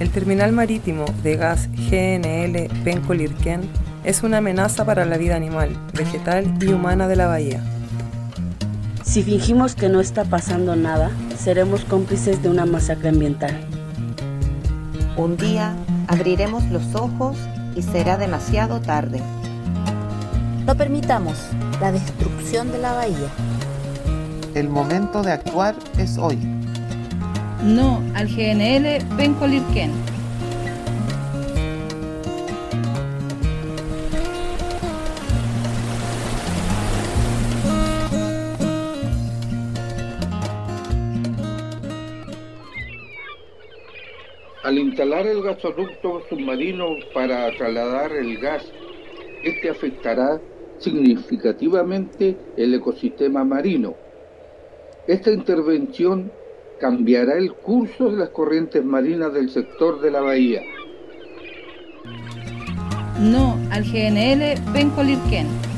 El terminal marítimo de gas GNL Penco-Lirquén es una amenaza para la vida animal, vegetal y humana de la bahía. Si fingimos que no está pasando nada, seremos cómplices de una masacre ambiental. Un día abriremos los ojos y será demasiado tarde. No permitamos la destrucción de la bahía. El momento de actuar es hoy. No al GNL Penco-Lirquén. Al instalar el gasoducto submarino para trasladar el gas, este afectará significativamente el ecosistema marino. Esta intervención cambiará el curso de las corrientes marinas del sector de la bahía. No al GNL Penco-Lirquén.